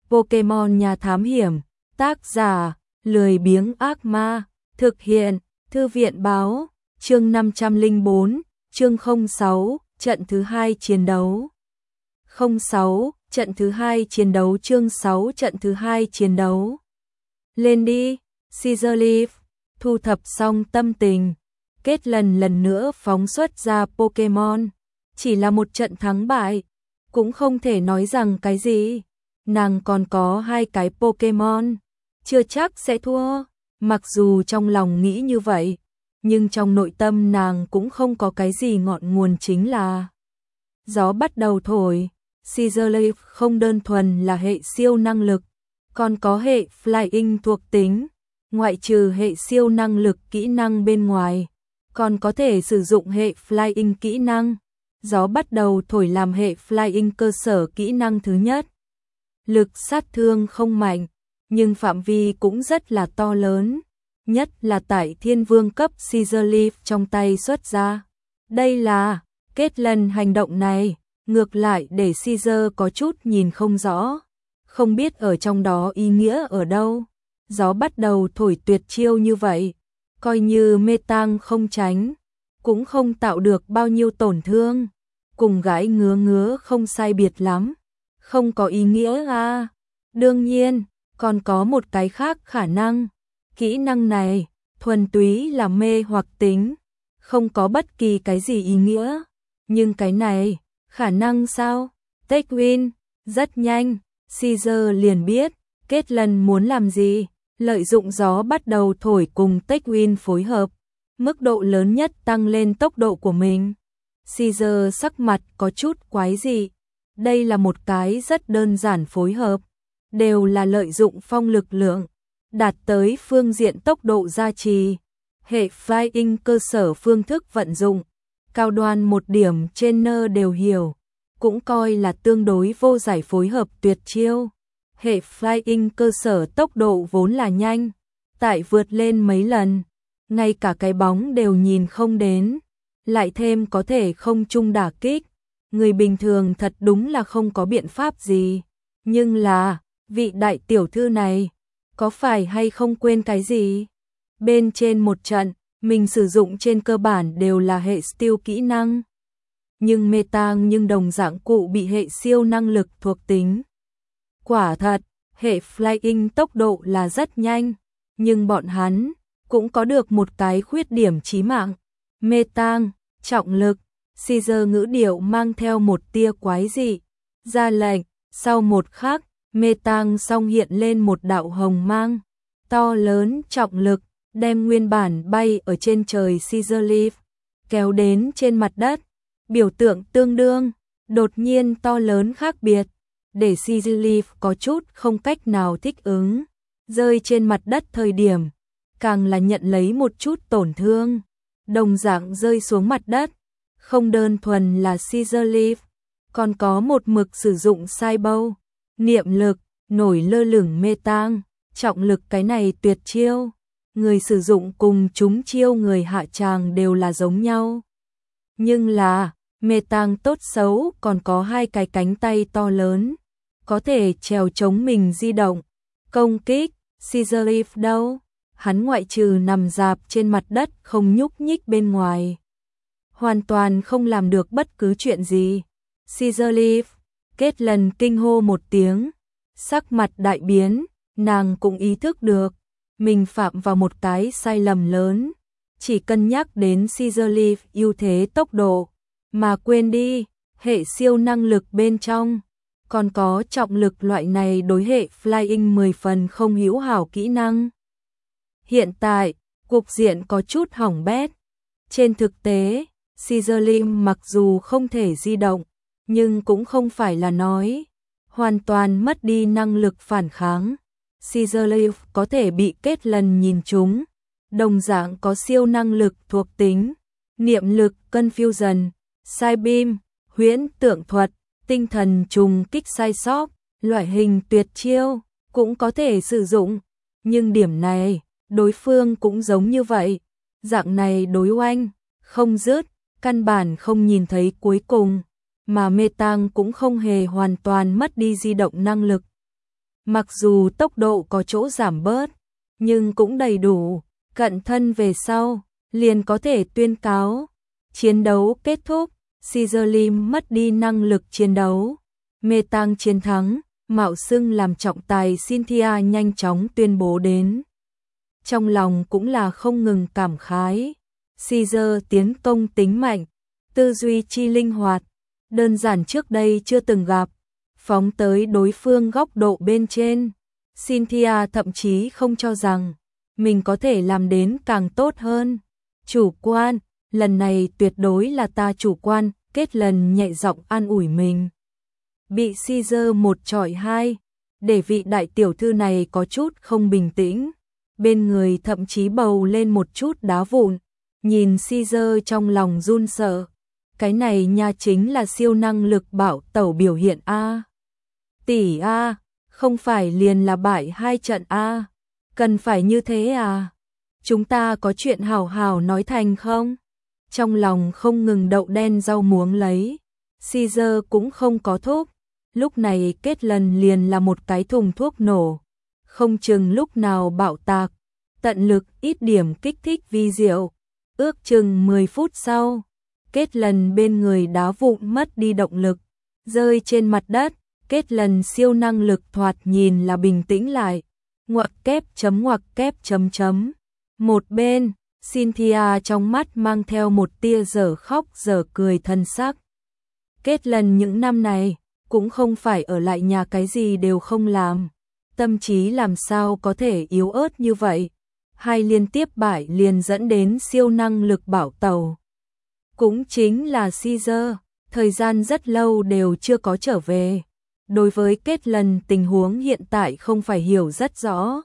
Pokemon nhà thám hiểm, tác giả, lười biếng ác ma, thực hiện, thư viện báo, chương 504, chương 06, trận thứ 2 chiến đấu. 06, trận thứ 2 chiến đấu chương 6 trận thứ 2 chiến đấu. Lên đi, Scizor Leaf, thu thập xong tâm tình, Kết lần nữa phóng xuất ra Pokemon, chỉ là một trận thắng bại, cũng không thể nói rằng cái gì. Nàng còn có 2 cái Pokemon, chưa chắc sẽ thua. Mặc dù trong lòng nghĩ như vậy, nhưng trong nội tâm nàng cũng không có cái gì ngọn nguồn, chính là gió bắt đầu thổi. Scizor Leaf không đơn thuần là hệ siêu năng lực, còn có hệ Flying thuộc tính, ngoại trừ hệ siêu năng lực kỹ năng bên ngoài, còn có thể sử dụng hệ Flying kỹ năng. Gió bắt đầu thổi làm hệ Flying cơ sở kỹ năng thứ nhất. Lực sát thương không mạnh, nhưng phạm vi cũng rất là to lớn, nhất là tại Thiên Vương cấp Scizor Leaf trong tay xuất ra. Đây là kết lần hành động này, ngược lại để Scizor có chút nhìn không rõ, không biết ở trong đó ý nghĩa ở đâu. Gió bắt đầu thổi tuyệt chiêu như vậy, coi như Metang không tránh, cũng không tạo được bao nhiêu tổn thương, cùng gãi ngứa không sai biệt lắm, không có ý nghĩa à. Đương nhiên, còn có một cái khác khả năng, kỹ năng này thuần túy là mê hoặc tính, không có bất kỳ cái gì ý nghĩa, nhưng cái này, khả năng sao? Take win, rất nhanh, Scizor liền biết, Kết lần muốn làm gì, lợi dụng gió bắt đầu thổi cùng Take win phối hợp, mức độ lớn nhất tăng lên tốc độ của mình. Scizor sắc mặt có chút quái dị, đây là một cái rất đơn giản phối hợp, đều là lợi dụng phong lực lượng, đạt tới phương diện tốc độ gia trì, hệ Flying cơ sở phương thức vận dụng, cao đoan một điểm trên nơ đều hiểu, cũng coi là tương đối vô giải phối hợp tuyệt chiêu. Hệ Flying cơ sở tốc độ vốn là nhanh, tại vượt lên mấy lần, ngay cả cái bóng đều nhìn không đến, lại thêm có thể không trung đả kích, người bình thường thật đúng là không có biện pháp gì. Nhưng là, vị đại tiểu thư này, có phải hay không quên cái gì? Bên trên một trận, mình sử dụng trên cơ bản đều là hệ Steel kỹ năng. Nhưng Metang nhưng đồng dạng cụ bị hệ siêu năng lực thuộc tính. Quả thật, hệ Flying tốc độ là rất nhanh, nhưng bọn hắn cũng có được một cái khuyết điểm chí mạng. Metang, trọng lực, Scizor ngữ điệu mang theo một tia quái dị, ra lệnh, sau một khắc, Metang song hiện lên một đạo hồng mang, to lớn trọng lực, đem nguyên bản bay ở trên trời Scizor Leaf, kéo đến trên mặt đất, biểu tượng tương đương, đột nhiên to lớn khác biệt, để Scizor Leaf có chút không cách nào thích ứng, rơi trên mặt đất thời điểm, càng là nhận lấy một chút tổn thương, đồng dạng rơi xuống mặt đất, không đơn thuần là Scizor Leaf, còn có một mực sử dụng sai bâu, niệm lực, nổi lơ lửng Metang, trọng lực cái này tuyệt chiêu, người sử dụng cùng chúng chiêu người hạ tràng đều là giống nhau. Nhưng là, Metang tốt xấu còn có 2 cái cánh tay to lớn, có thể trèo chống mình di động, công kích. Scizor Leaf đâu? Hắn ngoại trừ nằm rạp trên mặt đất không nhúc nhích bên ngoài, hoàn toàn không làm được bất cứ chuyện gì. Scizor Leaf, Kết lần kinh hô một tiếng, sắc mặt đại biến, nàng cũng ý thức được, mình phạm vào một cái sai lầm lớn, chỉ cân nhắc đến Scizor Leaf ưu thế tốc độ, mà quên đi, hệ siêu năng lực bên trong, còn có trọng lực loại này đối hệ Flying 10 phần không hữu hảo kỹ năng. Hiện tại, cục diện có chút hỏng bét. Trên thực tế, Scizor Leaf mặc dù không thể di động, nhưng cũng không phải là nói hoàn toàn mất đi năng lực phản kháng. Scizor Leaf có thể bị Kết lần nhìn trúng, đồng dạng có siêu năng lực thuộc tính, niệm lực, Confusion, Sai Beam, huyễn tượng thuật, tinh thần trùng kích sai sót, loại hình tuyệt chiêu, cũng có thể sử dụng. Nhưng điểm này, đối phương cũng giống như vậy, dạng này đối oanh, không dứt, căn bản không nhìn thấy cuối cùng, mà Metang cũng không hề hoàn toàn mất đi di động năng lực. Mặc dù tốc độ có chỗ giảm bớt, nhưng cũng đầy đủ, cận thân về sau, liền có thể tuyên cáo. Chiến đấu kết thúc, Caesar Lim mất đi năng lực chiến đấu. Metang chiến thắng, mạo xưng làm trọng tài Cynthia nhanh chóng tuyên bố đến. Trong lòng cũng là không ngừng cảm khái. Caesar tiến công tính mạnh, tư duy chi linh hoạt, đơn giản trước đây chưa từng gặp, phóng tới đối phương góc độ bên trên. Cynthia thậm chí không cho rằng mình có thể làm đến càng tốt hơn. Chủ quan, lần này tuyệt đối là ta chủ quan, Kết Lần nhẹ giọng an ủi mình. Bị Caesar một chọi hai, để vị đại tiểu thư này có chút không bình tĩnh, bên người thậm chí bầu lên một chút đá vụn, nhìn Caesar trong lòng run sợ. Cái này nha chính là siêu năng lực bảo tẩu biểu hiện a. Tỷ a, không phải liền là bại 2 trận a, cần phải như thế à? Chúng ta có chuyện hảo hảo nói thành không? Trong lòng không ngừng đậu đen rau muống lấy, Caesar cũng không có thuốc, lúc này Kết Lần liền là một cái thùng thuốc nổ, không chừng lúc nào bạo tạc, tận lực ít điểm kích thích vi diệu. Ước chừng 10 phút sau, Kết Lần bên người đá vụn mất đi động lực, rơi trên mặt đất. Kết Lần siêu năng lực thoạt nhìn là bình tĩnh lại. Ngoặc kép chấm. Một bên, Cynthia trong mắt mang theo một tia dở khóc dở cười thân sắc. Kết Lần những năm này cũng không phải ở lại nhà cái gì đều không làm, tâm trí làm sao có thể yếu ớt như vậy. Hai liên tiếp bại liền dẫn đến siêu năng lực bảo tàu. Cũng chính là Caesar, thời gian rất lâu đều chưa có trở về. Đối với Kết Lần tình huống hiện tại không phải hiểu rất rõ.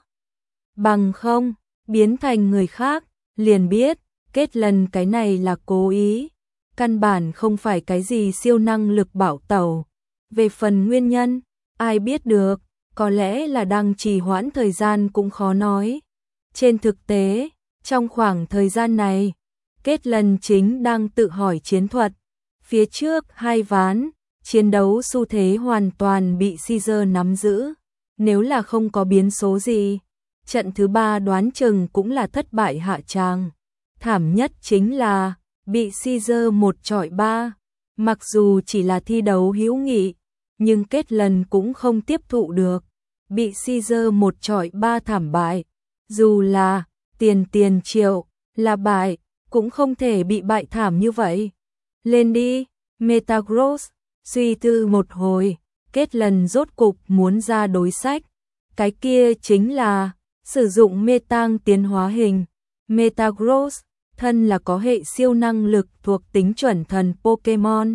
Bằng không, biến thành người khác, liền biết, Kết Lần cái này là cố ý. Căn bản không phải cái gì siêu năng lực bảo tẩu. Về phần nguyên nhân, ai biết được, có lẽ là đang trì hoãn thời gian cũng khó nói. Trên thực tế, trong khoảng thời gian này, Kết Lần chính đang tự hỏi chiến thuật. Phía trước 2 ván, chiến đấu xu thế hoàn toàn bị Caesar nắm giữ. Nếu là không có biến số gì, trận thứ 3 đoán chừng cũng là thất bại hạ tràng. Thảm nhất chính là bị Caesar một chọi 3. Mặc dù chỉ là thi đấu hữu nghị, nhưng Kết Lần cũng không tiếp thụ được. Bị Caesar một chọi 3 thảm bại. Dù là tiền triệu là bại, cũng không thể bị bại thảm như vậy. Lên đi, Metagross. Suy tư một hồi, Kết Lần rốt cục muốn ra đối sách. Cái kia chính là sử dụng Metang tiến hóa hình. Metagross, thân là có hệ siêu năng lực thuộc tính chuẩn thần Pokemon.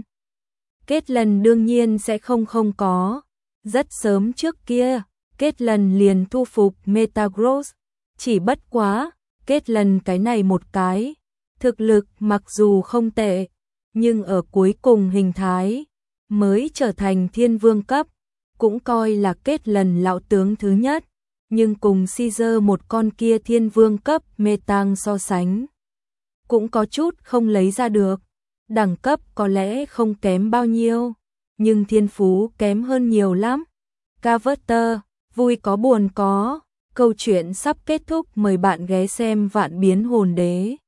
Kết Lần đương nhiên sẽ không có. Rất sớm trước kia, Kết Lần liền thu phục Metagross. Chỉ bất quá, Kết Lần cái này một cái. Thực lực mặc dù không tệ, nhưng ở cuối cùng hình thái mới trở thành thiên vương cấp, cũng coi là Kết Lần lão tướng thứ nhất, nhưng cùng Caesar một con kia thiên vương cấp Metang so sánh, cũng có chút không lấy ra được. Đẳng cấp có lẽ không kém bao nhiêu, nhưng thiên phú kém hơn nhiều lắm. Carver, vui có buồn có, câu chuyện sắp kết thúc, mời bạn ghé xem Vạn Biến Hồn Đế.